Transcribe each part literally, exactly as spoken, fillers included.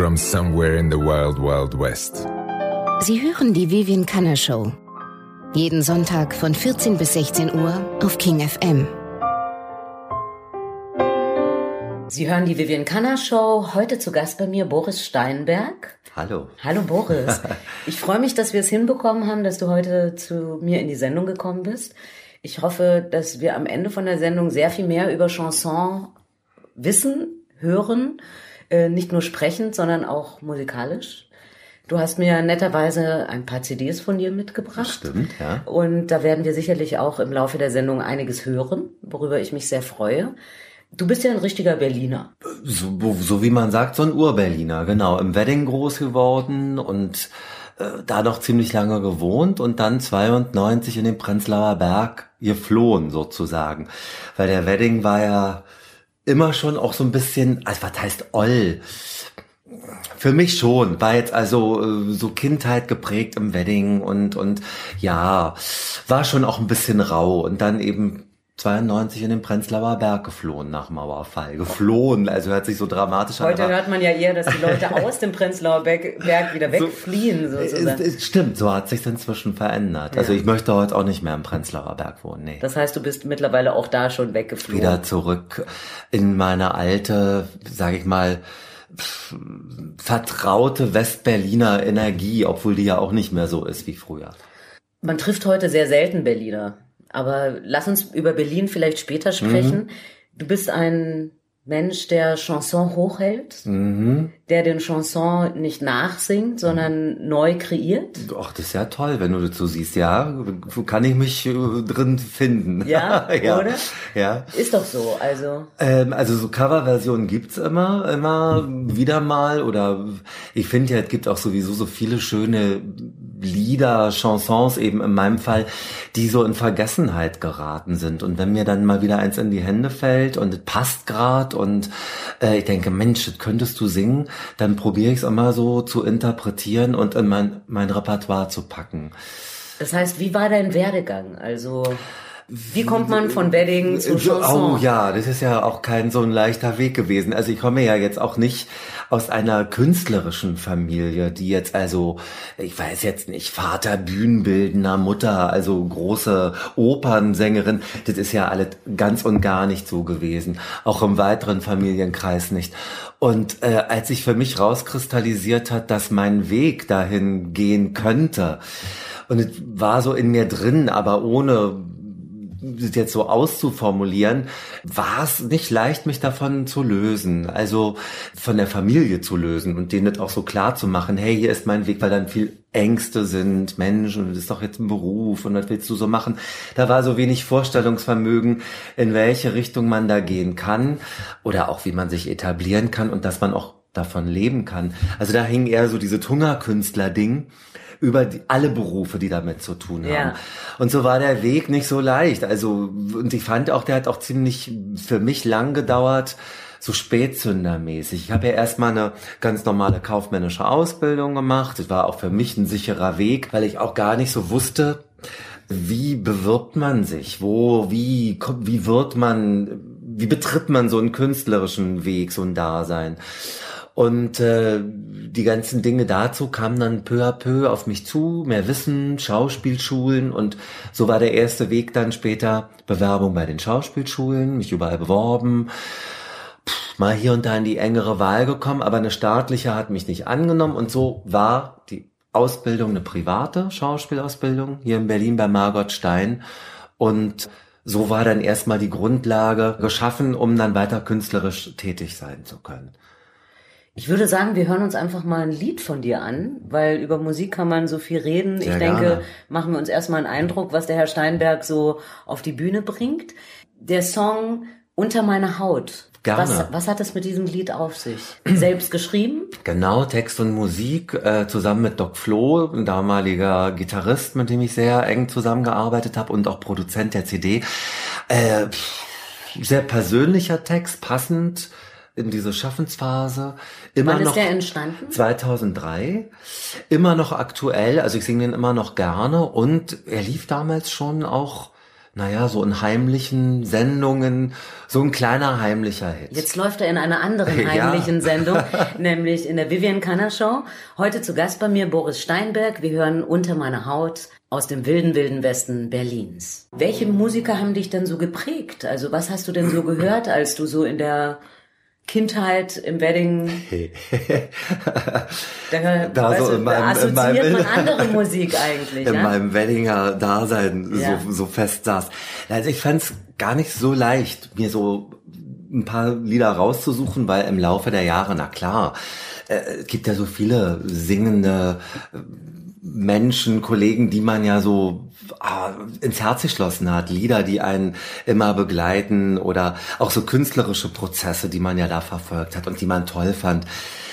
from somewhere in the wild, wild west. Sie hören die Vivian Kanner Show. Jeden Sonntag von vierzehn bis sechzehn Uhr auf King F M. Sie hören die Vivian Kanner Show. Heute zu Gast bei mir Boris Steinberg. Hallo. Hallo Boris. Ich freue mich, dass wir es hinbekommen haben, dass du heute zu mir in die Sendung gekommen bist. Ich hoffe, dass wir am Ende von der Sendung sehr viel mehr über Chanson wissen, hören. Äh, nicht nur sprechend, sondern auch musikalisch. Du hast mir netterweise ein paar C Ds von dir mitgebracht. Das stimmt, ja. Und da werden wir sicherlich auch im Laufe der Sendung einiges hören, worüber ich mich sehr freue. Du bist ja ein richtiger Berliner. So, so wie man sagt, so ein Ur-Berliner, genau. Im Wedding groß geworden und äh, da noch ziemlich lange gewohnt und dann zweiundneunzig in den Prenzlauer Berg geflohen sozusagen. Weil der Wedding war ja immer schon auch so ein bisschen, also was heißt Oll? Für mich schon, war jetzt also so Kindheit geprägt im Wedding und und ja, war schon auch ein bisschen rau und dann eben zweiundneunzig in den Prenzlauer Berg geflohen nach Mauerfall. Geflohen, also hört sich so dramatisch an. Heute hört man ja eher, dass die Leute aus dem Prenzlauer Berg wieder wegfliehen. So, sozusagen. Es, es stimmt, so hat sich inzwischen verändert. Ja. Also ich möchte heute auch nicht mehr im Prenzlauer Berg wohnen. Nee. Das heißt, du bist mittlerweile auch da schon weggeflogen. Wieder zurück in meine alte, sage ich mal, vertraute Westberliner Energie, obwohl die ja auch nicht mehr so ist wie früher. Man trifft heute sehr selten Berliner. Aber lass uns über Berlin vielleicht später sprechen. Mhm. Du bist ein Mensch, der Chanson hochhält, mhm. der den Chanson nicht nachsingt, sondern neu kreiert. Ach, das ist ja toll, wenn du das so siehst. Ja, kann ich mich äh, drin finden. Ja, ja, oder? Ja. Ist doch so, also. Ähm, also so Coverversionen gibt's immer, immer wieder mal. Oder ich finde ja, es gibt auch sowieso so viele schöne Lieder, Chansons eben in meinem Fall, die so in Vergessenheit geraten sind. Und wenn mir dann mal wieder eins in die Hände fällt und es passt grad und äh, ich denke, Mensch, das könntest du singen, dann probiere ich es immer so zu interpretieren und in mein, mein Repertoire zu packen. Das heißt, wie war dein Werdegang? Also wie kommt man von Wedding zu Chanson? Oh ja, das ist ja auch kein so ein leichter Weg gewesen. Also ich komme ja jetzt auch nicht aus einer künstlerischen Familie, die jetzt also, ich weiß jetzt nicht, Vater Bühnenbildner, Mutter, also große Opernsängerin. Das ist ja alles ganz und gar nicht so gewesen. Auch im weiteren Familienkreis nicht. Und äh, als sich für mich rauskristallisiert hat, dass mein Weg dahin gehen könnte, und es war so in mir drin, aber ohne das jetzt so auszuformulieren, war es nicht leicht, mich davon zu lösen, also von der Familie zu lösen und denen das auch so klar zu machen, hey, hier ist mein Weg, weil dann viel Ängste sind, Mensch, und das ist doch jetzt ein Beruf und was willst du so machen? Da war so wenig Vorstellungsvermögen, in welche Richtung man da gehen kann oder auch wie man sich etablieren kann und dass man auch davon leben kann. Also da hing eher so dieses Hungerkünstler-Ding über die, alle Berufe, die damit zu tun haben. Ja. Und so war der Weg nicht so leicht. Also, und ich fand auch, der hat auch ziemlich für mich lang gedauert, so spätzündermäßig. Ich habe ja erstmal eine ganz normale kaufmännische Ausbildung gemacht. Das war auch für mich ein sicherer Weg, weil ich auch gar nicht so wusste, wie bewirbt man sich, wo, wie, wie wird man, wie betritt man so einen künstlerischen Weg, so ein Dasein. Und äh, die ganzen Dinge dazu kamen dann peu à peu auf mich zu, mehr Wissen, Schauspielschulen und so war der erste Weg dann später Bewerbung bei den Schauspielschulen, mich überall beworben, Pff, mal hier und da in die engere Wahl gekommen, aber eine staatliche hat mich nicht angenommen und so war die Ausbildung eine private Schauspielausbildung hier in Berlin bei Margot Stein und so war dann erstmal die Grundlage geschaffen, um dann weiter künstlerisch tätig sein zu können. Ich würde sagen, wir hören uns einfach mal ein Lied von dir an, weil über Musik kann man so viel reden. Sehr ich denke, gerne. Machen wir uns erstmal einen Eindruck, was der Herr Steinberg so auf die Bühne bringt. Der Song Unter meine Haut. Gerne. Was, was hat es mit diesem Lied auf sich? Selbst geschrieben? Genau, Text und Musik, äh, zusammen mit Doc Flo, ein damaliger Gitarrist, mit dem ich sehr eng zusammengearbeitet habe und auch Produzent der C D. Äh, sehr persönlicher Text, passend in diese Schaffensphase. Immer Wann noch ist der entstanden? zweitausenddrei. Immer noch aktuell, also ich singe den immer noch gerne und er lief damals schon auch naja, so in heimlichen Sendungen, so ein kleiner heimlicher Hit. Jetzt läuft er in einer anderen heimlichen ja. Sendung, nämlich in der Vivian Canner Show. Heute zu Gast bei mir Boris Steinberg. Wir hören Unter meiner Haut aus dem wilden, wilden Westen Berlins. Welche Musiker haben dich denn so geprägt? Also was hast du denn so gehört, als du so in der Kindheit im Wedding, da, da weißt so du, in meinem, assoziiert in meinem, man andere Musik eigentlich, in ja? meinem Weddinger Dasein ja. so, so fest saß. Also ich fand's gar nicht so leicht, mir so ein paar Lieder rauszusuchen, weil im Laufe der Jahre, na klar, äh, es gibt ja so viele singende Menschen, Kollegen, die man ja so ah, ins Herz geschlossen hat, Lieder, die einen immer begleiten oder auch so künstlerische Prozesse, die man ja da verfolgt hat und die man toll fand.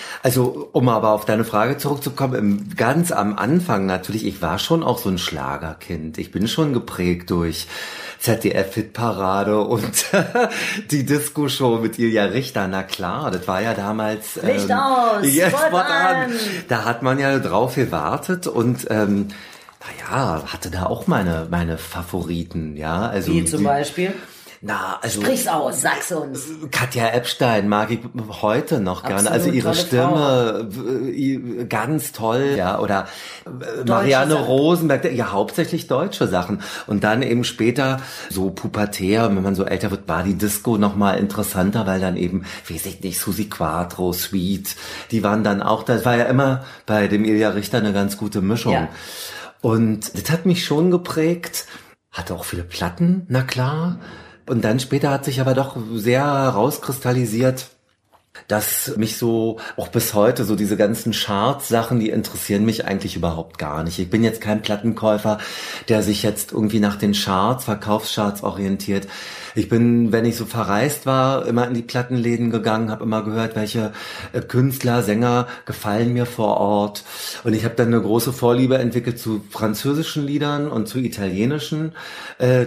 Also, um aber auf deine Frage zurückzukommen, im, ganz am Anfang natürlich, ich war schon auch so ein Schlagerkind. Ich bin schon geprägt durch Z D F-Hitparade und die Disco-Show mit Ilja Richter. Na klar, das war ja damals... Licht ähm, aus, yes, Spot an. Da hat man ja drauf gewartet und... Ähm, naja, hatte da auch meine meine Favoriten, ja. Also wie zum die, Beispiel? Na, also sprich's aus, sag's uns. Katja Epstein mag ich heute noch gerne. Absolut, also ihre Stimme Frau. Ganz toll, ja. Oder Marianne Sachen. Rosenberg, ja hauptsächlich deutsche Sachen. Und dann eben später so pubertär, wenn man so älter wird, war die Disco noch mal interessanter, weil dann eben, weiß ich nicht, Susi Quattro, Sweet, die waren dann auch. Das war ja immer bei dem Ilja Richter eine ganz gute Mischung. Ja. Und das hat mich schon geprägt. Hatte auch viele Platten, na klar. Und dann später hat sich aber doch sehr herauskristallisiert, dass mich so, auch bis heute, so diese ganzen Charts-Sachen, die interessieren mich eigentlich überhaupt gar nicht. Ich bin jetzt kein Plattenkäufer, der sich jetzt irgendwie nach den Charts, Verkaufscharts orientiert. Ich bin, wenn ich so verreist war, immer in die Plattenläden gegangen, habe immer gehört, welche äh, Künstler, Sänger gefallen mir vor Ort. Und ich habe dann eine große Vorliebe entwickelt zu französischen Liedern und zu italienischen äh,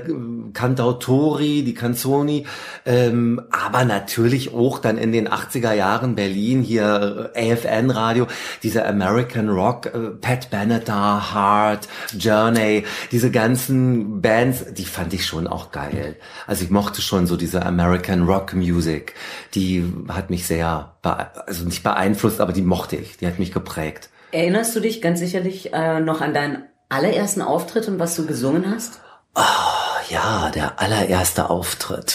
Cantautori, die Canzoni, ähm, aber natürlich auch dann in den achtziger Jahren Berlin, hier A F N-Radio, dieser American Rock, äh, Pat Benatar, Heart, Journey, diese ganzen Bands, die fand ich schon auch geil. Also ich mochte schon so diese American Rock Music, die hat mich sehr, bee- also nicht beeinflusst, aber die mochte ich, die hat mich geprägt. Erinnerst du dich ganz sicherlich äh, noch an deinen allerersten Auftritt und was du gesungen hast? Oh, ja, der allererste Auftritt.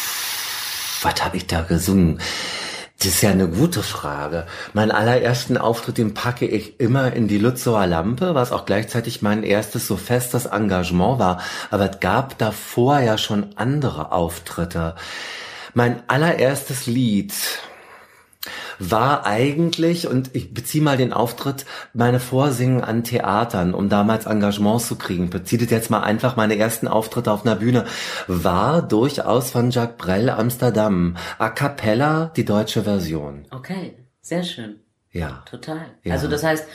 Uff, was habe ich da gesungen? Das ist ja eine gute Frage. Meinen allerersten Auftritt, den packe ich immer in die Lützower Lampe, was auch gleichzeitig mein erstes so festes Engagement war. Aber es gab davor ja schon andere Auftritte. Mein allererstes Lied war eigentlich, und ich beziehe mal den Auftritt, meine Vorsingen an Theatern, um damals Engagements zu kriegen. Bezieht jetzt mal einfach meine ersten Auftritte auf einer Bühne. War durchaus von Jacques Brel Amsterdam. A cappella, die deutsche Version. Okay, sehr schön. Ja. Total. Ja. Also das heißt,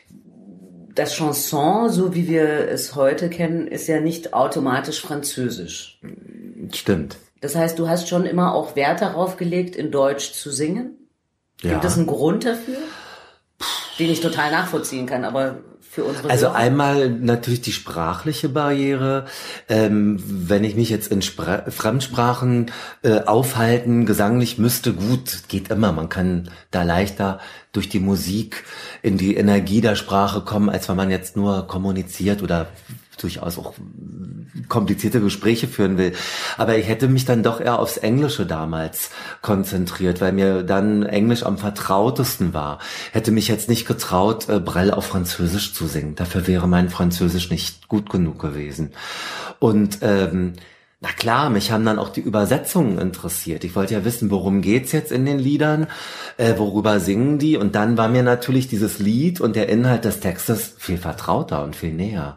das Chanson, so wie wir es heute kennen, ist ja nicht automatisch französisch. Stimmt. Das heißt, du hast schon immer auch Wert darauf gelegt, in Deutsch zu singen? Ja. Gibt es einen Grund dafür, den ich total nachvollziehen kann, aber für unsere Also Hörer? einmal natürlich die sprachliche Barriere. Ähm, wenn ich mich jetzt in Spra- Fremdsprachen äh, aufhalten, gesanglich müsste, gut, geht immer. Man kann da leichter durch die Musik in die Energie der Sprache kommen, als wenn man jetzt nur kommuniziert oder durchaus auch komplizierte Gespräche führen will. Aber ich hätte mich dann doch eher aufs Englische damals konzentriert, weil mir dann Englisch am vertrautesten war. Hätte mich jetzt nicht getraut, äh, Brel auf Französisch zu singen. Dafür wäre mein Französisch nicht gut genug gewesen. Und ähm, na klar, mich haben dann auch die Übersetzungen interessiert. Ich wollte ja wissen, worum geht's jetzt in den Liedern, äh, worüber singen die? Und dann war mir natürlich dieses Lied und der Inhalt des Textes viel vertrauter und viel näher.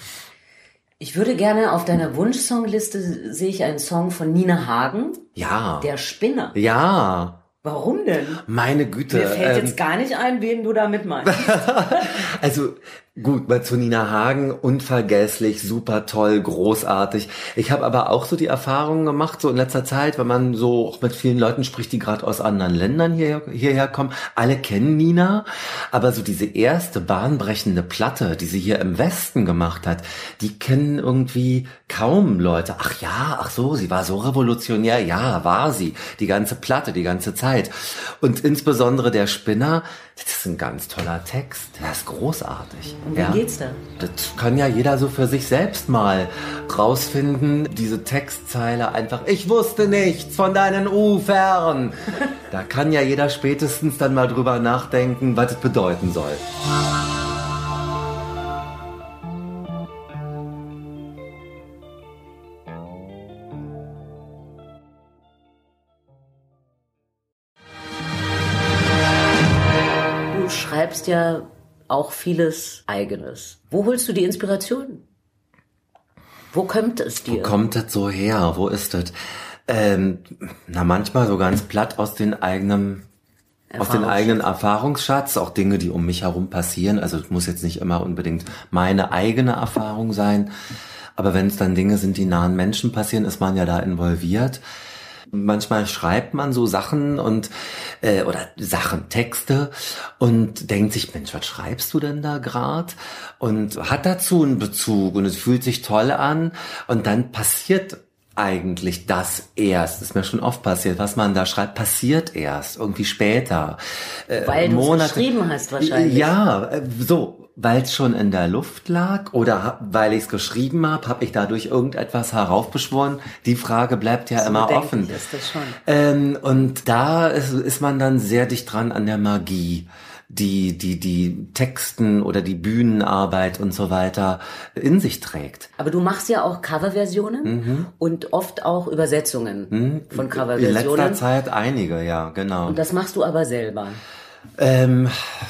Ich würde gerne auf deiner Wunschsongliste sehe ich einen Song von Nina Hagen. Ja. Der Spinner. Ja. Warum denn? Meine Güte. Mir fällt ähm, jetzt gar nicht ein, wen du damit meinst. Also, Gut, bei zu Nina Hagen, unvergesslich, super toll, großartig. Ich habe aber auch so die Erfahrungen gemacht, so in letzter Zeit, wenn man so auch mit vielen Leuten spricht, die gerade aus anderen Ländern hierher, hierher kommen. Alle kennen Nina, aber so diese erste bahnbrechende Platte, die sie hier im Westen gemacht hat, die kennen irgendwie kaum Leute. Ach ja, ach so, sie war so revolutionär. Ja, war sie. Die ganze Platte, die ganze Zeit. Und insbesondere der Spinner, das ist ein ganz toller Text. Der ist großartig. Und wie ja. geht's da? Das kann ja jeder so für sich selbst mal rausfinden. Diese Textzeile einfach, ich wusste nichts von deinen Ufern. Da kann ja jeder spätestens dann mal drüber nachdenken, was es bedeuten soll. Du schreibst ja auch vieles Eigenes. Wo holst du die Inspiration? Wo kommt es dir? Wo kommt das so her? Wo ist das? Ähm, na, manchmal so ganz platt aus den eigenen, aus den eigenen Erfahrungsschatz, auch Dinge, die um mich herum passieren. Also es muss jetzt nicht immer unbedingt meine eigene Erfahrung sein. Aber wenn es dann Dinge sind, die nahen Menschen passieren, ist man ja da involviert. Manchmal schreibt man so Sachen und äh, oder Sachen, Texte und denkt sich, Mensch, was schreibst du denn da grad? Und hat dazu einen Bezug und es fühlt sich toll an und dann passiert eigentlich das erst. Das ist mir schon oft passiert. Was man da schreibt, passiert erst, irgendwie später. Äh, Weil du Monate, es geschrieben hast wahrscheinlich. Ja, äh, so. Weil es schon in der Luft lag oder hab, weil ich es geschrieben habe, habe ich dadurch irgendetwas heraufbeschworen? Die Frage bleibt ja so immer offen. Ist das schon. Ähm, und da ist, ist man dann sehr dicht dran an der Magie, die die die Texten oder die Bühnenarbeit und so weiter in sich trägt. Aber du machst ja auch Coverversionen mhm. und oft auch Übersetzungen mhm. von Coverversionen. In letzter Zeit einige, ja, genau. Und das machst du aber selber. Ähm,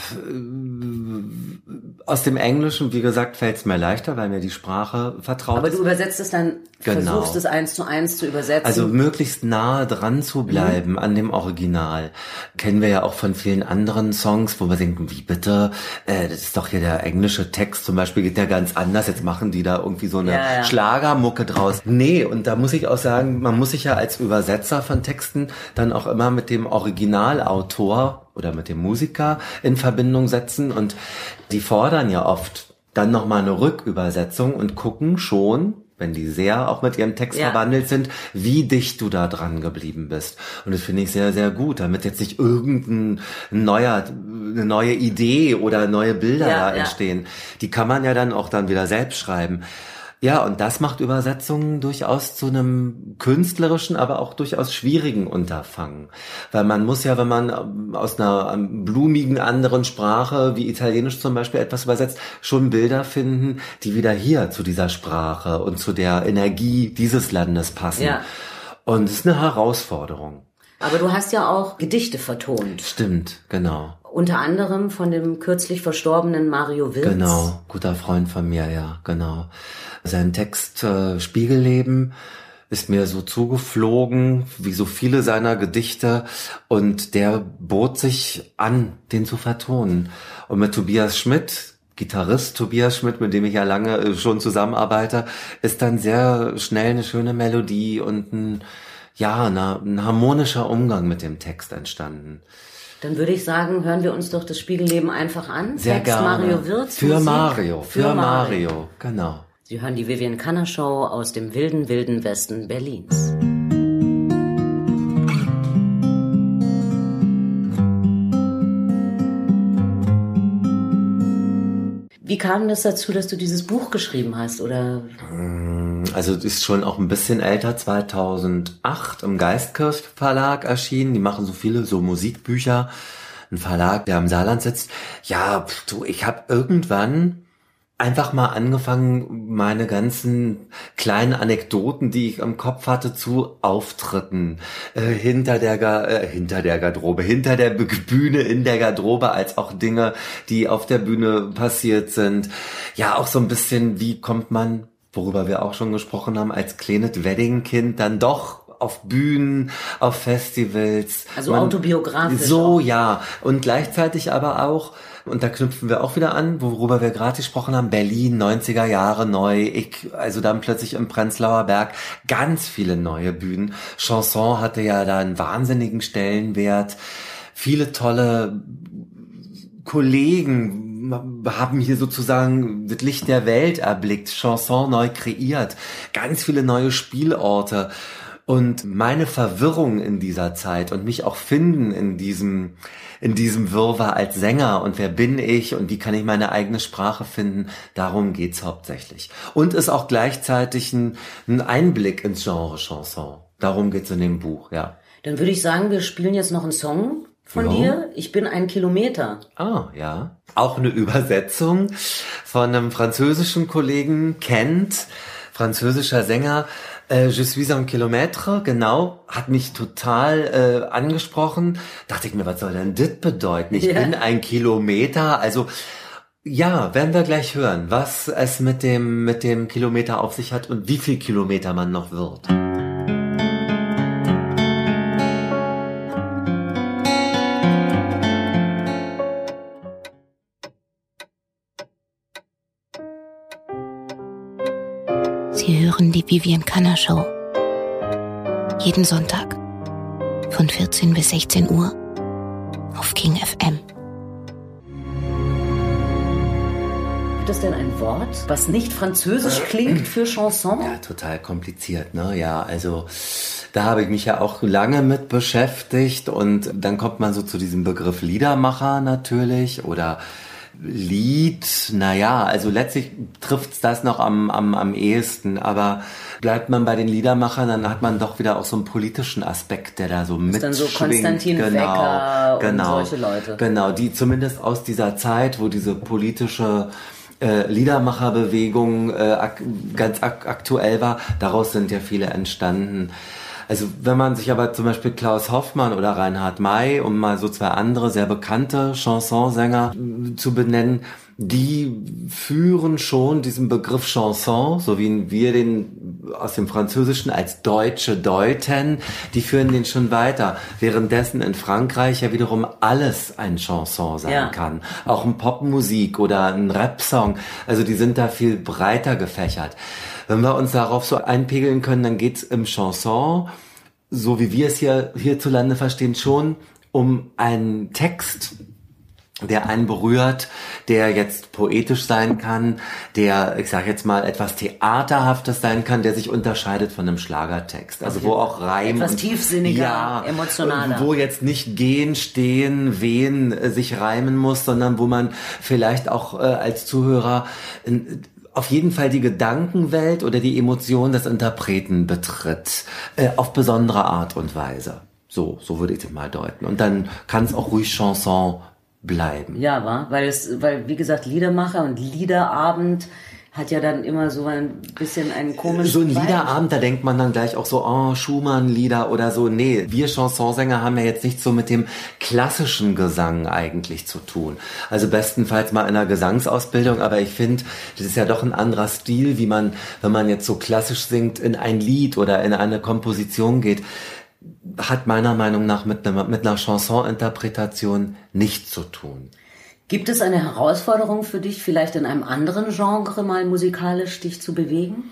aus dem Englischen, wie gesagt, fällt es mir leichter, weil mir die Sprache vertraut ist. Aber du übersetzt es dann, genau. Versuchst es eins zu eins zu übersetzen. Also möglichst nahe dran zu bleiben mhm. an dem Original. Kennen wir ja auch von vielen anderen Songs, wo wir denken, wie bitte, äh, das ist doch hier der englische Text zum Beispiel, geht ja ganz anders, jetzt machen die da irgendwie so eine ja, ja. Schlagermucke draus. Nee, und da muss ich auch sagen, man muss sich ja als Übersetzer von Texten dann auch immer mit dem Originalautor oder mit dem Musiker in Verbindung setzen und die fordern ja oft dann nochmal eine Rückübersetzung und gucken schon, wenn die sehr auch mit ihrem Text ja. verwandelt sind, wie dicht du da dran geblieben bist. Und das finde ich sehr, sehr gut, damit jetzt nicht irgendein neuer, eine neue Idee oder neue Bilder ja, da ja. entstehen. Die kann man ja dann auch dann wieder selbst schreiben. Ja, und das macht Übersetzungen durchaus zu einem künstlerischen, aber auch durchaus schwierigen Unterfangen. Weil man muss ja, wenn man aus einer blumigen anderen Sprache, wie Italienisch zum Beispiel, etwas übersetzt, schon Bilder finden, die wieder hier zu dieser Sprache und zu der Energie dieses Landes passen. Ja. Und es ist eine Herausforderung. Aber du hast ja auch Gedichte vertont. Stimmt, genau. Unter anderem von dem kürzlich verstorbenen Mario Wirz. Genau, guter Freund von mir, ja, genau. Sein Text äh, Spiegelleben ist mir so zugeflogen, wie so viele seiner Gedichte, und der bot sich an, den zu vertonen. Und mit Tobias Schmidt, Gitarrist Tobias Schmidt, mit dem ich ja lange schon zusammenarbeite, ist dann sehr schnell eine schöne Melodie und ein, ja, eine, ein harmonischer Umgang mit dem Text entstanden. Dann würde ich sagen, hören wir uns doch das Spiegelleben einfach an. Sehr Text gerne. Mario Wirz. Für Musik. Mario, für, für Mario. Mario, genau. Sie hören die Vivian Kanner Show aus dem wilden, wilden Westen Berlins. Wie kam das dazu, dass du dieses Buch geschrieben hast, oder? Also es ist schon auch ein bisschen älter, zweitausendacht im Geistkirch Verlag erschienen. Die machen so viele so Musikbücher. Ein Verlag, der am Saarland sitzt. Ja, du, ich habe irgendwann einfach mal angefangen, meine ganzen kleinen Anekdoten, die ich im Kopf hatte, zu Auftritten äh, hinter der Ga- äh, hinter der Garderobe, hinter der Bühne, in der Garderobe, als auch Dinge, die auf der Bühne passiert sind. Ja, auch so ein bisschen, wie kommt man, worüber wir auch schon gesprochen haben, als kleines Weddingkind dann doch auf Bühnen, auf Festivals. Also man, autobiografisch. So, auch. Ja. Und gleichzeitig aber auch, und da knüpfen wir auch wieder an, worüber wir gerade gesprochen haben, Berlin, neunziger Jahre neu, ich, also dann plötzlich im Prenzlauer Berg, ganz viele neue Bühnen. Chanson hatte ja da einen wahnsinnigen Stellenwert. Viele tolle Kollegen haben hier sozusagen das Licht der Welt erblickt, Chanson neu kreiert, ganz viele neue Spielorte. Und meine Verwirrung in dieser Zeit und mich auch finden in diesem, in diesem Wirrwarr als Sänger und wer bin ich und wie kann ich meine eigene Sprache finden, darum geht's hauptsächlich. Und ist auch gleichzeitig ein, ein Einblick ins Genre Chanson. Darum geht's in dem Buch, ja. Dann würde ich sagen, wir spielen jetzt noch einen Song von ja. dir. Ich bin ein Kilometer. Ah, ja. Auch eine Übersetzung von einem französischen Kollegen, Kent, französischer Sänger. Äh, Je suis un kilomètre, genau, hat mich total äh, angesprochen. Dachte ich mir, was soll denn das bedeuten? Ich ja. bin ein Kilometer, also ja, werden wir gleich hören, was es mit dem mit dem Kilometer auf sich hat und wie viel Kilometer man noch wird. Sie hören die Vivian Canna Show. Jeden Sonntag von vierzehn bis sechzehn Uhr auf King F M. Gibt es denn ein Wort, was nicht französisch klingt für Chanson? Ja, total kompliziert, ne? Ja, also da habe ich mich ja auch lange mit beschäftigt und dann kommt man so zu diesem Begriff Liedermacher natürlich oder Lied, naja, also letztlich trifft's das noch am, am, am ehesten, aber bleibt man bei den Liedermachern, dann hat man doch wieder auch so einen politischen Aspekt, der da so mitschwingt. Ist dann so Konstantin genau, Wecker genau, und solche Leute. Genau, die zumindest aus dieser Zeit, wo diese politische äh, Liedermacherbewegung äh, ak- ganz ak- aktuell war, daraus sind ja viele entstanden. Also wenn man sich aber zum Beispiel Klaus Hoffmann oder Reinhard May, um mal so zwei andere sehr bekannte Chansonsänger zu benennen, die führen schon diesen Begriff Chanson, so wie wir den aus dem Französischen als Deutsche deuten, die führen den schon weiter. Währenddessen in Frankreich ja wiederum alles ein Chanson sein ja. kann. Auch ein Popmusik oder ein Rap-Song. Also die sind da viel breiter gefächert. Wenn wir uns darauf so einpegeln können, dann geht's im Chanson, so wie wir es hier hierzulande verstehen, schon um einen Text, der einen berührt, der jetzt poetisch sein kann, der, ich sage jetzt mal, etwas Theaterhaftes sein kann, der sich unterscheidet von einem Schlagertext. Also wo auch Reim etwas und, tiefsinniger, ja, emotionaler. Wo jetzt nicht gehen, stehen, wehen äh, sich reimen muss, sondern wo man vielleicht auch äh, als Zuhörer äh, auf jeden Fall die Gedankenwelt oder die Emotion des Interpreten betritt, äh, auf besondere Art und Weise. So, so würde ich das mal deuten. Und dann kann es auch ruhig Chanson bleiben. Ja, war, weil es, weil wie gesagt Liedermacher und Liederabend hat ja dann immer so ein bisschen einen komischen So ein Vibe. Liederabend, da denkt man dann gleich auch so, oh, Schumann-Lieder oder so. Nee, wir Chansonsänger haben ja jetzt nicht so mit dem klassischen Gesang eigentlich zu tun. Also bestenfalls mal in einer Gesangsausbildung, aber ich finde, das ist ja doch ein anderer Stil, wie man, wenn man jetzt so klassisch singt, in ein Lied oder in eine Komposition geht, hat meiner Meinung nach mit einer, mit einer Chanson-Interpretation nichts zu tun. Gibt es eine Herausforderung für dich, vielleicht in einem anderen Genre mal musikalisch dich zu bewegen?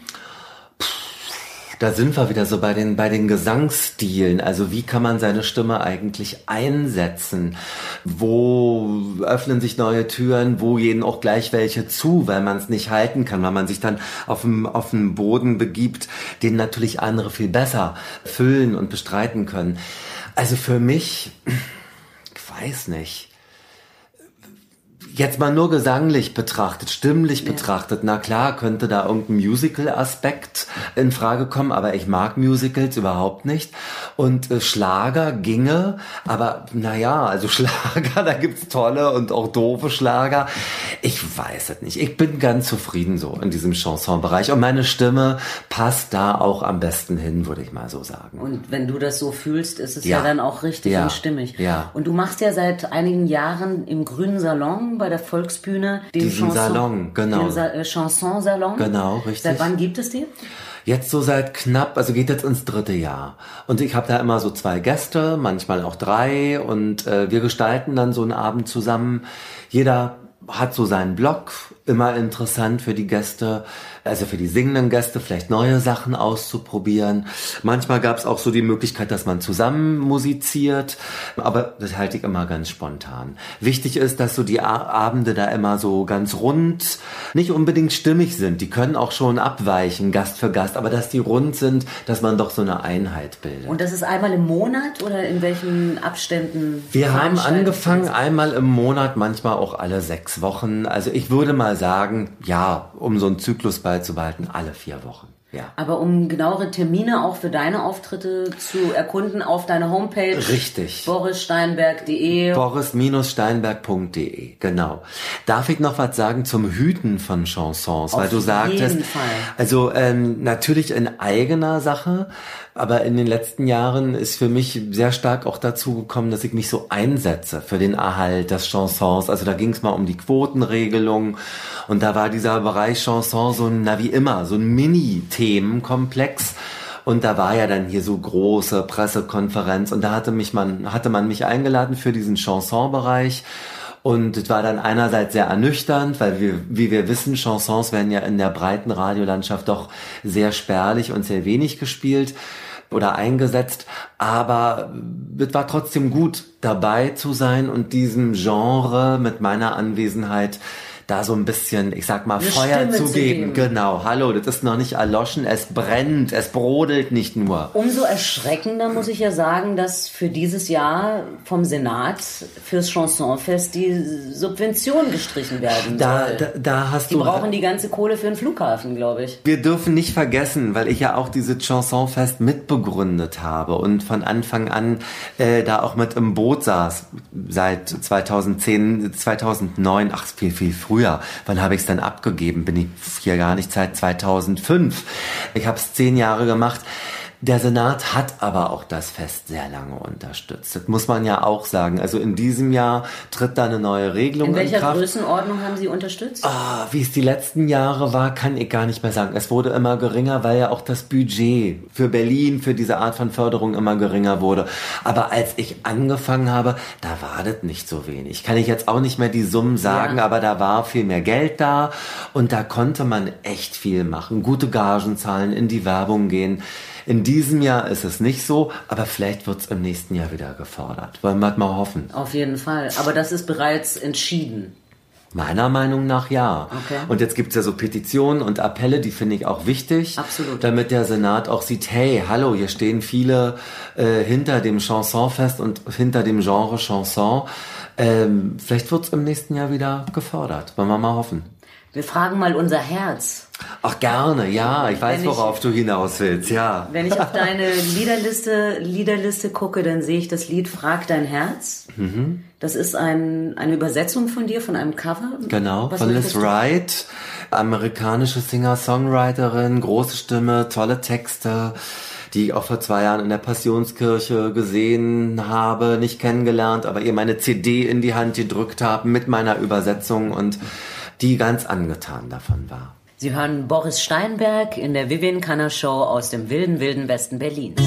Da sind wir wieder so bei den, bei den Gesangsstilen. Also wie kann man seine Stimme eigentlich einsetzen? Wo öffnen sich neue Türen? Wo gehen auch gleich welche zu, weil man es nicht halten kann, weil man sich dann auf dem, auf dem Boden begibt, den natürlich andere viel besser füllen und bestreiten können. Also für mich, ich weiß nicht. Jetzt mal nur gesanglich betrachtet, stimmlich ja. betrachtet, na klar, könnte da irgendein Musical-Aspekt in Frage kommen, aber ich mag Musicals überhaupt nicht. Und äh, Schlager ginge, aber naja, also Schlager, da gibt's tolle und auch doofe Schlager. Ich weiß es nicht. Ich bin ganz zufrieden so in diesem Chanson-Bereich und meine Stimme passt da auch am besten hin, würde ich mal so sagen. Und wenn du das so fühlst, ist es ja, ja dann auch richtig ja. und stimmig. Ja. Und du machst ja seit einigen Jahren im Grünen Salon bei der Volksbühne den Diesen Chanson, Salon, genau. Den Sa- äh, Chansonsalon. Genau, richtig. Seit wann gibt es die? Jetzt so seit knapp, also geht jetzt ins dritte Jahr. Und ich habe da immer so zwei Gäste, manchmal auch drei. Und äh, wir gestalten dann so einen Abend zusammen. Jeder hat so seinen Blog, immer interessant für die Gäste, also für die singenden Gäste, vielleicht neue Sachen auszuprobieren. Manchmal gab es auch so die Möglichkeit, dass man zusammen musiziert, aber das halte ich immer ganz spontan. Wichtig ist, dass so die A- Abende da immer so ganz rund, nicht unbedingt stimmig sind. Die können auch schon abweichen, Gast für Gast, aber dass die rund sind, dass man doch so eine Einheit bildet. Und das ist einmal im Monat oder in welchen Abständen? Wir haben angefangen einmal im Monat, manchmal auch alle sechs Wochen. Also ich würde mal sagen, ja, um so einen Zyklus beizubehalten, alle vier Wochen. Ja. Aber um genauere Termine auch für deine Auftritte zu erkunden, auf deiner Homepage. Richtig. boris steinberg punkt de boris steinberg punkt de, genau. Darf ich noch was sagen zum Hüten von Chansons? Auf Weil du sagtest, jeden Fall. also ähm, natürlich in eigener Sache, aber in den letzten Jahren ist für mich sehr stark auch dazu gekommen, dass ich mich so einsetze für den Erhalt des Chansons. Also da ging es mal um die Quotenregelung und da war dieser Bereich Chanson so ein, na wie immer, so ein Mini-Themenkomplex. Und da war ja dann hier so große Pressekonferenz und da hatte mich man, hatte man mich eingeladen für diesen Chansonbereich. Und es war dann einerseits sehr ernüchternd, weil wir, wie wir wissen, Chansons werden ja in der breiten Radiolandschaft doch sehr spärlich und sehr wenig gespielt oder eingesetzt. Aber es war trotzdem gut, dabei zu sein und diesem Genre mit meiner Anwesenheit da so ein bisschen, ich sag mal, Eine Feuer Stimme zu zu geben. geben. Genau, hallo, das ist noch nicht erloschen, es brennt, es brodelt nicht nur. Umso erschreckender muss ich ja sagen, dass für dieses Jahr vom Senat fürs Chansonfest die Subvention gestrichen werden Da, soll. da, da hast Die du... brauchen die ganze Kohle für den Flughafen, glaube ich. Wir dürfen nicht vergessen, weil ich ja auch dieses Chansonfest mitbegründet habe und von Anfang an äh, da auch mit im Boot saß, seit zweitausendzehn, zweitausendneun, ach viel, viel früher. Wann habe ich es dann abgegeben? Bin ich hier gar nicht seit zweitausendfünf. Ich habe es zehn Jahre gemacht. Der Senat hat aber auch das Fest sehr lange unterstützt. Das muss man ja auch sagen. Also in diesem Jahr tritt da eine neue Regelung In in welcher Kraft. Größenordnung haben Sie unterstützt? Ah, wie es die letzten Jahre war, kann ich gar nicht mehr sagen. Es wurde immer geringer, weil ja auch das Budget für Berlin, für diese Art von Förderung immer geringer wurde. Aber als ich angefangen habe, da war das nicht so wenig. Kann ich jetzt auch nicht mehr die Summen sagen, Ja. aber da war viel mehr Geld da und da konnte man echt viel machen. Gute Gagen zahlen, in die Werbung gehen. In diesem Jahr ist es nicht so, aber vielleicht wird es im nächsten Jahr wieder gefordert. Wollen wir mal hoffen. Auf jeden Fall. Aber das ist bereits entschieden. Meiner Meinung nach ja. Okay. Und jetzt gibt's ja so Petitionen und Appelle, die finde ich auch wichtig. Absolut. Damit der Senat auch sieht, hey, hallo, hier stehen viele äh, hinter dem Chansonfest und hinter dem Genre Chanson. Ähm, vielleicht wird's im nächsten Jahr wieder gefordert. Wollen wir mal hoffen. Wir fragen mal unser Herz. Ach, gerne, ja. Ich weiß, Wenn ich- worauf du hinaus willst, ja. Wenn ich auf deine Liederliste, Liederliste gucke, dann sehe ich das Lied Frag dein Herz. Mhm. Das ist ein, eine Übersetzung von dir, von einem Cover. Genau, Was von möchtest Liz du- Wright, amerikanische Singer-Songwriterin, große Stimme, tolle Texte, die ich auch vor zwei Jahren in der Passionskirche gesehen habe, nicht kennengelernt, aber ihr meine C D in die Hand gedrückt habe mit meiner Übersetzung und die ganz angetan davon war. Sie hören Boris Steinberg in der Vivian Kanner Show aus dem wilden, wilden Westen Berlins.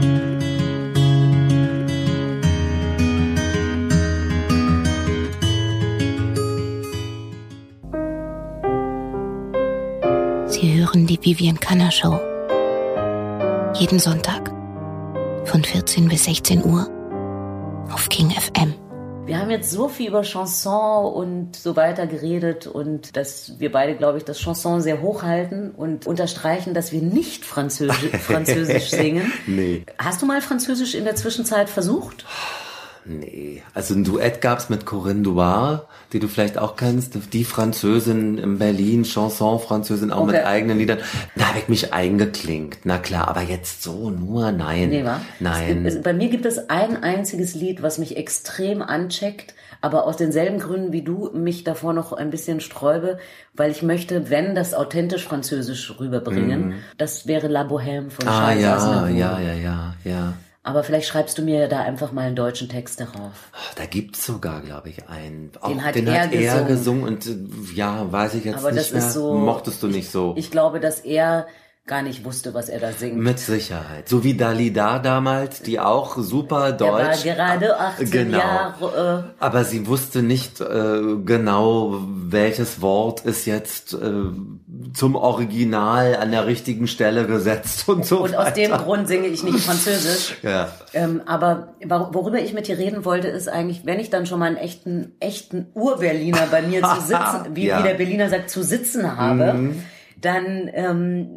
Sie hören die Vivian Kanner Show. Jeden Sonntag von vierzehn bis sechzehn Uhr auf King F M. Wir haben jetzt so viel über Chanson und so weiter geredet und dass wir beide, glaube ich, das Chanson sehr hochhalten und unterstreichen, dass wir nicht Französisch, Französisch singen. Nee. Hast du mal Französisch in der Zwischenzeit versucht? Nee, also ein Duett gab's mit Corinne Duar, die du vielleicht auch kennst, die Französin in Berlin, Chanson-Französin, auch Okay. mit eigenen Liedern. Da habe ich mich eingeklinkt, na klar, aber jetzt so nur, nein. Nee, wa? Nein. Es gibt, es, bei mir gibt es ein einziges Lied, was mich extrem ancheckt, aber aus denselben Gründen wie du mich davor noch ein bisschen sträube, weil ich möchte, wenn das authentisch Französisch rüberbringen, das wäre La Bohème von ah Charles ja, Aznavour. ja, ja, ja, ja. Aber vielleicht schreibst du mir da einfach mal einen deutschen Text darauf. Da gibt's sogar, glaube ich, einen. Auch Den hat den er hat er gesungen. gesungen und äh, ja, weiß ich jetzt Aber nicht das mehr. ist so. Mochtest du nicht so? Ich glaube, dass er gar nicht wusste, was er da singt. Mit Sicherheit. So wie Dalida damals, die auch super Deutsch. Der war gerade achtzehn genau. Jahre. Äh, Aber sie wusste nicht äh, genau, welches Wort ist jetzt äh, zum Original an der richtigen Stelle gesetzt und so Und weiter. aus dem Grund singe ich nicht Französisch. Ja. Ähm, aber worüber ich mit dir reden wollte, ist eigentlich, wenn ich dann schon mal einen echten, echten Ur-Berliner bei mir zu sitzen, wie, ja. wie der Berliner sagt, zu sitzen habe, mhm. dann ähm,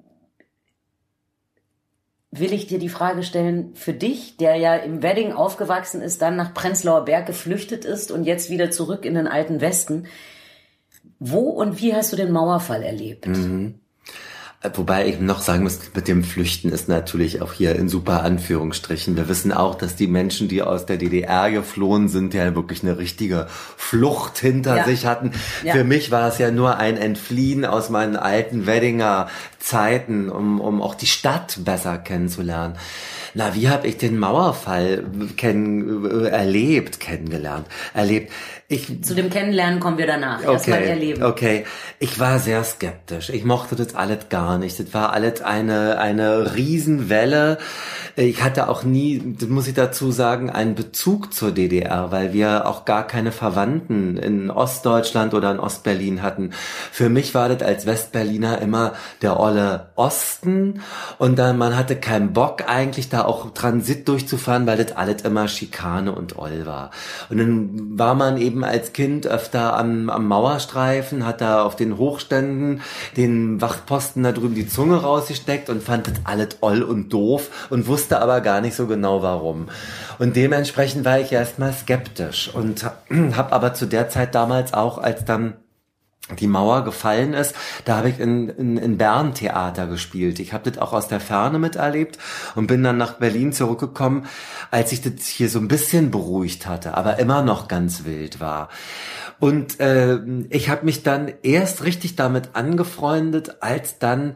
will ich dir die Frage stellen, für dich, der ja im Wedding aufgewachsen ist, dann nach Prenzlauer Berg geflüchtet ist und jetzt wieder zurück in den alten Westen, wo und wie hast du den Mauerfall erlebt? Mhm. Wobei ich noch sagen muss, mit dem Flüchten ist natürlich auch hier in super Anführungsstrichen. Wir wissen auch, dass die Menschen, die aus der D D R geflohen sind, ja wirklich eine richtige Flucht hinter ja. sich hatten. Ja. Für mich war es ja nur ein Entfliehen aus meinen alten Weddinger Zeiten, um, um auch die Stadt besser kennenzulernen. Na, wie habe ich den Mauerfall kenn, erlebt, kennengelernt, erlebt? Ich, Zu dem Kennenlernen kommen wir danach. Okay, Erstmal erleben. Okay, ich war sehr skeptisch. Ich mochte das alles gar nicht. Das war alles eine eine Riesenwelle. Ich hatte auch nie, das muss ich dazu sagen, einen Bezug zur D D R, weil wir auch gar keine Verwandten in Ostdeutschland oder in Ostberlin hatten. Für mich war das als Westberliner immer der olle Osten und dann man hatte keinen Bock eigentlich da auch Transit durchzufahren, weil das alles immer Schikane und Oll war. Und dann war man eben als Kind öfter am, am Mauerstreifen, hat da auf den Hochständen den Wachtposten da drüben die Zunge rausgesteckt und fand das alles Oll und doof und wusste aber gar nicht so genau warum. Und dementsprechend war ich erstmal skeptisch und habe aber zu der Zeit damals auch, als dann die Mauer gefallen ist, da habe ich in, in, in Bern Theater gespielt. Ich habe das auch aus der Ferne miterlebt und bin dann nach Berlin zurückgekommen, als ich das hier so ein bisschen beruhigt hatte, aber immer noch ganz wild war. Und äh, ich habe mich dann erst richtig damit angefreundet, als dann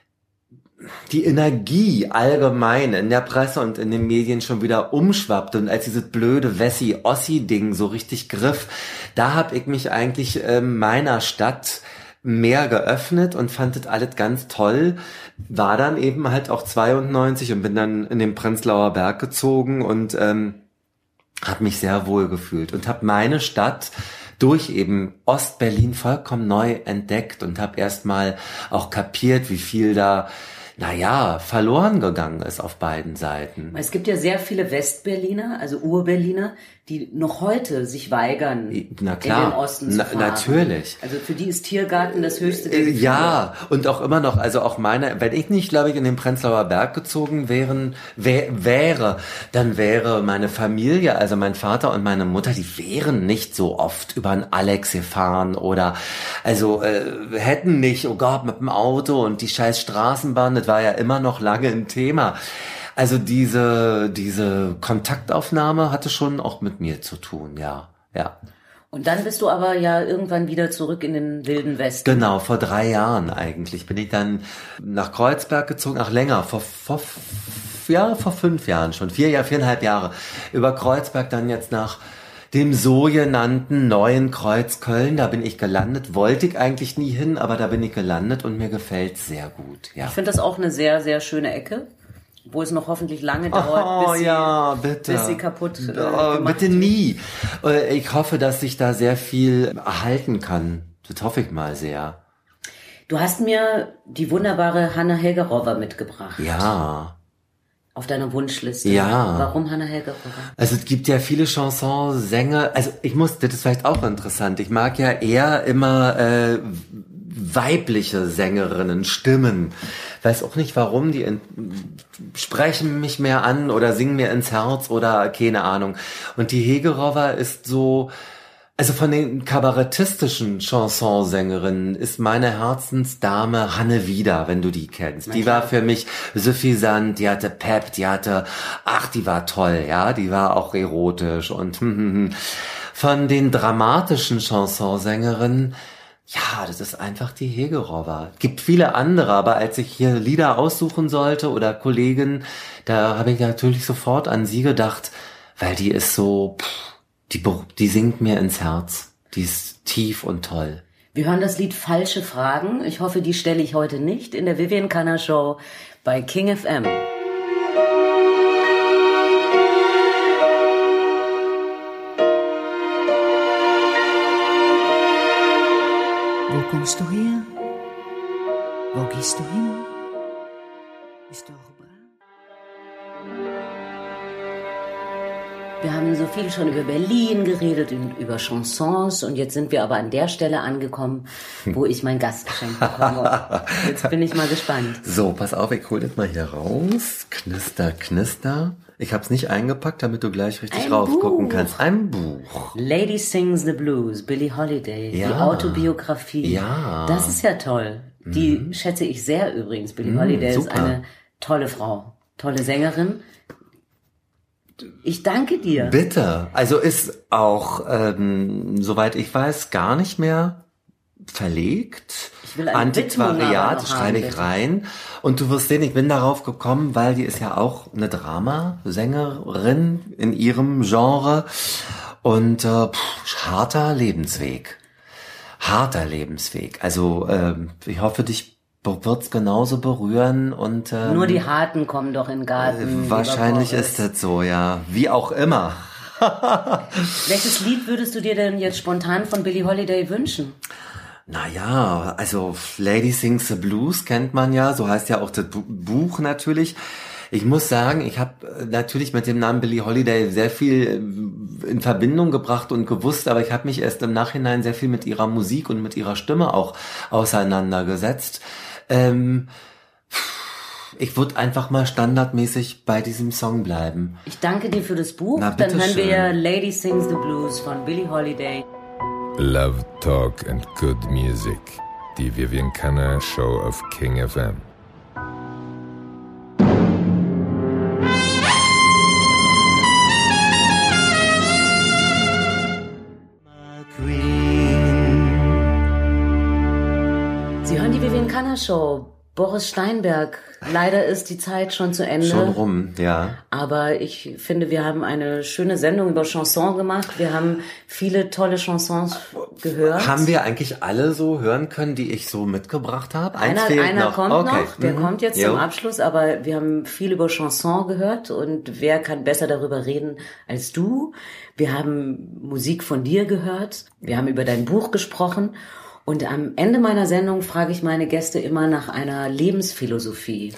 die Energie allgemein in der Presse und in den Medien schon wieder umschwappte und als dieses blöde Wessi-Ossi-Ding so richtig griff, da habe ich mich eigentlich äh, meiner Stadt mehr geöffnet und fand das alles ganz toll, war dann eben halt auch zweiundneunzig und bin dann in den Prenzlauer Berg gezogen und ähm, habe mich sehr wohl gefühlt und habe meine Stadt durch eben Ostberlin vollkommen neu entdeckt und habe erstmal auch kapiert, wie viel da naja, verloren gegangen ist auf beiden Seiten. Es gibt ja sehr viele Westberliner, also Urberliner, die noch heute sich weigern, Na klar, in den Osten zu na, fahren. Natürlich. Also für die ist Tiergarten das höchste der Gefühle. Ja, und auch immer noch, also auch meine, wenn ich nicht, glaube ich, in den Prenzlauer Berg gezogen wären, wär, wäre, dann wäre meine Familie, also mein Vater und meine Mutter, die wären nicht so oft über einen Alex gefahren oder, also äh, hätten nicht, oh Gott, mit dem Auto und die scheiß Straßenbahn, das war ja immer noch lange ein Thema. Also diese diese Kontaktaufnahme hatte schon auch mit mir zu tun, ja, ja. Und dann bist du aber ja irgendwann wieder zurück in den wilden Westen. Genau, vor drei Jahren eigentlich bin ich dann nach Kreuzberg gezogen, ach länger, vor vor ja vor fünf Jahren schon, vier Jahre, viereinhalb Jahre über Kreuzberg dann jetzt nach dem sogenannten neuen Kreuz Köln, da bin ich gelandet, wollte ich eigentlich nie hin, aber da bin ich gelandet und mir gefällt's sehr gut, ja. Ich finde das auch eine sehr, sehr schöne Ecke, wo es noch hoffentlich lange dauert, oh, bis, sie, ja, bitte. bis sie kaputt äh, oh, gemacht bitte nie. Ich hoffe, dass ich da sehr viel erhalten kann. Das hoffe ich mal sehr. Du hast mir die wunderbare Hanna Helgerover mitgebracht. Ja. Auf deiner Wunschliste. Ja. Warum Hanna Helgerover? Also es gibt ja viele Chansonsänger, also ich muss, das ist vielleicht auch interessant, ich mag ja eher immer äh, weibliche Sängerinnen, Stimmen. Weiß auch nicht warum, die in, sprechen mich mehr an oder singen mir ins Herz oder keine Ahnung. Und die Helgerover ist so, also von den kabarettistischen Chansonsängerinnen ist meine Herzensdame Hanne Wieder, wenn du die kennst. Die war für mich suffisant, die hatte Pep, die hatte, ach, die war toll, ja, die war auch erotisch und hm, hm, hm. Von den dramatischen Chansonsängerinnen, ja, das ist einfach die Helgerover. Gibt viele andere, aber als ich hier Lieder aussuchen sollte oder Kollegen, da habe ich natürlich sofort an sie gedacht, weil die ist so, pff, die, die singt mir ins Herz. Die ist tief und toll. Wir hören das Lied Falsche Fragen. Ich hoffe, die stelle ich heute nicht in der Vivian Canna Show bei King F M. Wo kommst du her? Wo gehst du hin? Bist du auch bereit? Wir haben so viel schon über Berlin geredet und über Chansons und jetzt sind wir aber an der Stelle angekommen, wo ich mein Gastgeschenk bekomme. Jetzt bin ich mal gespannt. So, pass auf, ich hol das mal hier raus. Knister, knister. Ich hab's nicht eingepackt, damit du gleich richtig Ein raufgucken Buch. kannst. Ein Buch. Lady Sings the Blues, Billie Holiday, Ja. die Autobiografie. Ja. Das ist ja toll. Die mhm. schätze ich sehr übrigens. Billie Mhm, Holiday super. ist eine tolle Frau, tolle Sängerin. Ich danke dir. Bitte. Also ist auch, ähm, soweit ich weiß, gar nicht mehr verlegt. Ich will eine Widmung aber Antiquariat noch schreibe haben, ich bitte. rein. Und du wirst sehen, ich bin darauf gekommen, weil die ist ja auch eine Dramasängerin in ihrem Genre. Und äh, pff, harter Lebensweg. Harter Lebensweg. Also ähm, ich hoffe, dich wird's genauso berühren und ähm, Nur die Harten kommen doch in den Garten. wahrscheinlich lieber Boris. ist das so, ja. Wie auch immer. Welches Lied würdest du dir denn jetzt spontan von Billie Holiday wünschen? Naja, also Lady Sings the Blues kennt man ja, so heißt ja auch das Bu- Buch natürlich. Ich muss sagen, ich habe natürlich mit dem Namen Billie Holiday sehr viel in Verbindung gebracht und gewusst, aber ich habe mich erst im Nachhinein sehr viel mit ihrer Musik und mit ihrer Stimme auch auseinandergesetzt. Ähm, ich würde einfach mal standardmäßig bei diesem Song bleiben. Ich danke dir für das Buch. Na, Dann hören wir bitteschön. Lady Sings the Blues von Billie Holiday. Love, Talk and Good Music. Die Vivian Canna Show auf King F M. Sie hören die Vivian Canna Show. Boris Steinberg. Leider ist die Zeit schon zu Ende. Schon rum, ja. Aber ich finde, wir haben eine schöne Sendung über Chansons gemacht. Wir haben viele tolle Chansons gehört. Haben wir eigentlich alle so hören können, die ich so mitgebracht habe? Eins Einer, fehlt einer noch. kommt Okay. noch, der Mhm. kommt jetzt Jo. zum Abschluss, aber wir haben viel über Chanson gehört und wer kann besser darüber reden als du? Wir haben Musik von dir gehört, wir haben über dein Buch gesprochen und am Ende meiner Sendung frage ich meine Gäste immer nach einer Lebensphilosophie.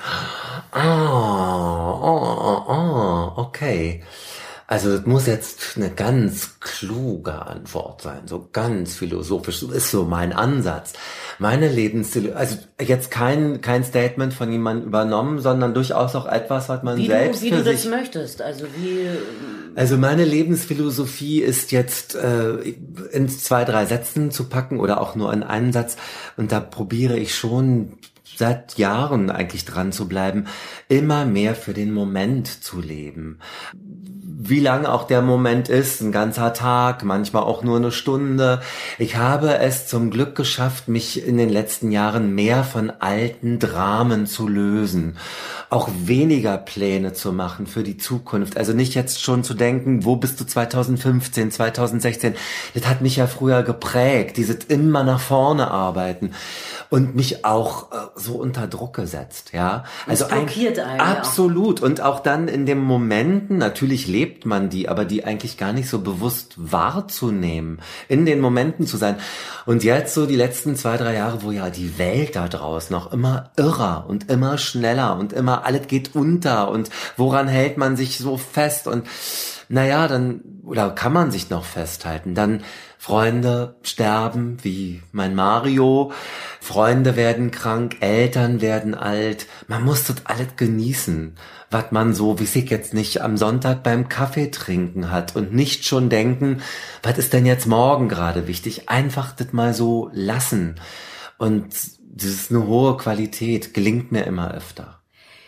Ah, oh, oh, oh, okay. Also das muss jetzt eine ganz kluge Antwort sein, so ganz philosophisch, so ist so mein Ansatz. Meine Lebensphilosophie, also jetzt kein kein Statement von jemandem übernommen, sondern durchaus auch etwas, was man Wie selbst du, wie für du das sich... möchtest, also wie... Also meine Lebensphilosophie ist jetzt äh, in zwei, drei Sätzen zu packen oder auch nur in einen Satz. Und da probiere ich schon seit Jahren eigentlich dran zu bleiben, immer mehr für den Moment zu leben. Wie lang auch der Moment ist, ein ganzer Tag, manchmal auch nur eine Stunde. Ich habe es zum Glück geschafft, mich in den letzten Jahren mehr von alten Dramen zu lösen. Auch weniger Pläne zu machen für die Zukunft. Also nicht jetzt schon zu denken, wo bist du zwanzig fünfzehn, zwanzig sechzehn. Das hat mich ja früher geprägt, dieses immer nach vorne arbeiten. Und mich auch äh, so unter Druck gesetzt, ja. Also Es blockiert einen, ja. absolut. Und auch dann in den Momenten, natürlich lebt man die, aber die eigentlich gar nicht so bewusst wahrzunehmen, in den Momenten zu sein. Und jetzt so die letzten zwei, drei Jahre, wo ja die Welt da draußen noch immer irrer und immer schneller und immer alles geht unter und woran hält man sich so fest und naja, dann, oder kann man sich noch festhalten, dann Freunde sterben, wie mein Mario, Freunde werden krank, Eltern werden alt, man muss das alles genießen, was man so, wie ich jetzt nicht, am Sonntag beim Kaffee trinken hat und nicht schon denken, was ist denn jetzt morgen gerade wichtig, einfach das mal so lassen und das ist eine hohe Qualität, gelingt mir immer öfter.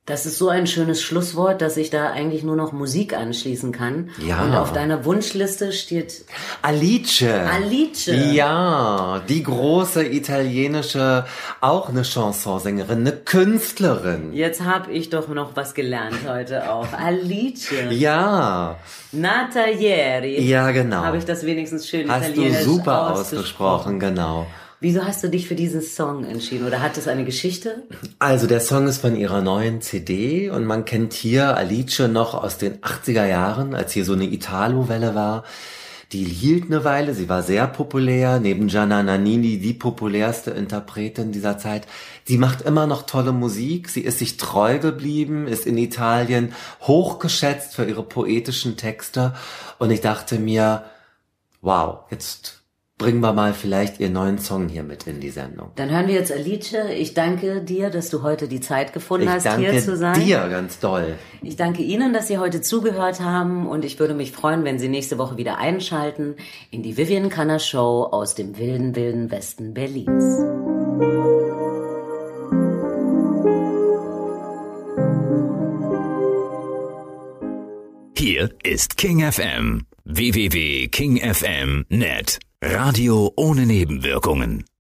Das ist so ein schönes Schlusswort, dass ich da eigentlich nur noch Musik anschließen kann. Ja. Und auf deiner Wunschliste steht Alice. Alice. Ja, die große italienische, auch eine Chansonsängerin, eine Künstlerin. Jetzt habe ich doch noch was gelernt heute auch. Alice. Ja. Nata ieri. Ja, genau. Habe ich das wenigstens schön Hast italienisch du super ausgesprochen. ausgesprochen, genau. Wieso hast du dich für diesen Song entschieden? Oder hat es eine Geschichte? Also der Song ist von ihrer neuen C D und man kennt hier Alice noch aus den achtziger Jahren, als hier so eine Italo-Welle war. Die hielt eine Weile, sie war sehr populär, neben Gianna Nannini die populärste Interpretin dieser Zeit. Sie macht immer noch tolle Musik, sie ist sich treu geblieben, ist in Italien hochgeschätzt für ihre poetischen Texte und ich dachte mir, wow, jetzt bringen wir mal vielleicht Ihren neuen Song hier mit in die Sendung. Dann hören wir jetzt Alice. Ich danke dir, dass du heute die Zeit gefunden ich hast, hier zu sein. Ich danke dir ganz doll. Ich danke Ihnen, dass Sie heute zugehört haben und ich würde mich freuen, wenn Sie nächste Woche wieder einschalten in die Vivian Kanner Show aus dem wilden, wilden Westen Berlins. Hier ist King F M. w w w punkt king f m punkt net. Radio ohne Nebenwirkungen.